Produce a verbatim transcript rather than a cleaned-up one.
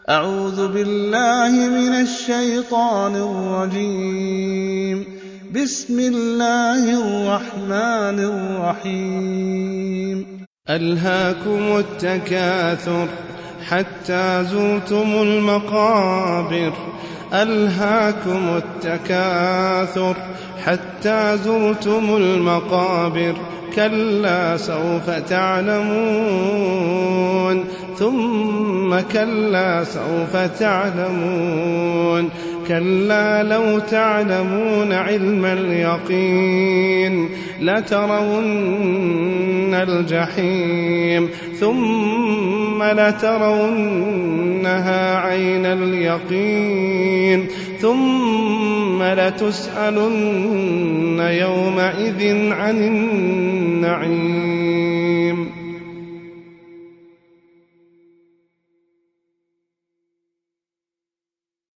أعوذ بالله من الشيطان الرجيم. بسم الله الرحمن الرحيم. ألهاكم التكاثر حتى زرتم المقابر ألهاكم التكاثر حتى زرتم المقابر كلا سوف تعلمون ثم كلا سوف تعلمون كلا لو تعلمون علم اليقين لترون الجحيم ثم لترونها عين اليقين ثم لتسألن يومئذ عن النعيم.